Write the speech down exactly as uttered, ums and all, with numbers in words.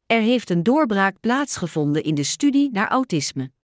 Er heeft een doorbraak plaatsgevonden in de studie naar autisme.